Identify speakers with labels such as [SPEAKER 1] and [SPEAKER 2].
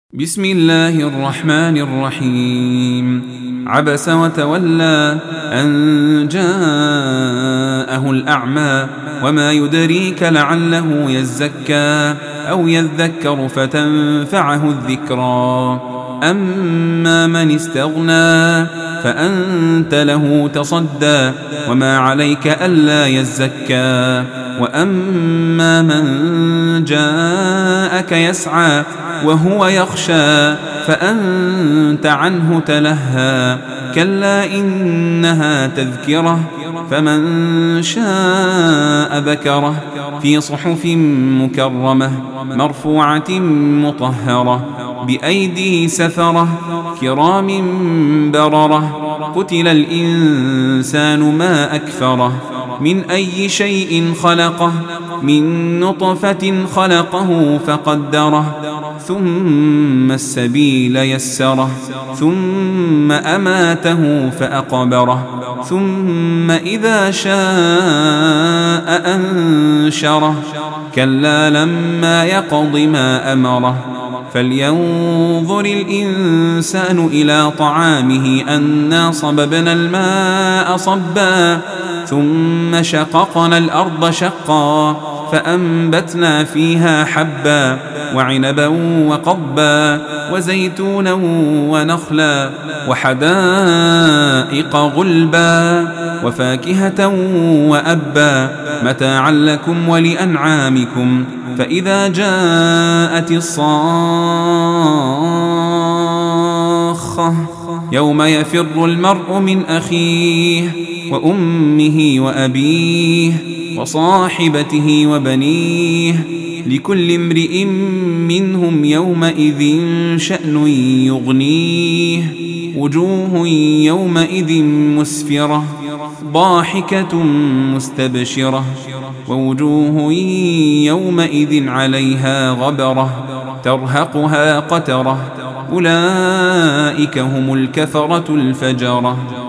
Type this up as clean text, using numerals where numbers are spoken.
[SPEAKER 1] بسم الله الرحمن الرحيم. عبس وتولى أن جاءه الأعمى وما يدريك لعله يزكى أو يذكر فتنفعه الذكرى. أما من استغنى فأنت له تصدى وما عليك ألا يزكى. وأما من جاءك يسعى وهو يخشى فأنت عنه تلهى. كلا إنها تذكرة فمن شاء ذكره في صحف مكرمة مرفوعة مطهرة بأيدي سفرة كرام بررة. قتل الإنسان ما أكفره من أي شيء خلقه من نطفة خلقه فقدره ثم السبيل يسره ثم أماته فأقبره ثم إذا شاء أنشره. كلا لما يقض ما أمره. فلينظر الإنسان إلى طعامه أنا صببنا الماء صبا ثم شققنا الأرض شقا فأنبتنا فيها حبا وعنبا وقضبا وزيتونا ونخلا وحدائق غلبا وفاكهة وأبا متاعا لكم ولأنعامكم. فإذا جاءت الصاخة يوم يفر المرء من أخيه وأمه وأبيه وصاحبته وبنيه لكل امرئ منهم يومئذ شأن يغنيه. وجوه يومئذ مسفرة ضاحكة مستبشرة ووجوه يومئذ عليها غبرة ترهقها قترة. أولئك هم الكفرة الفجرة.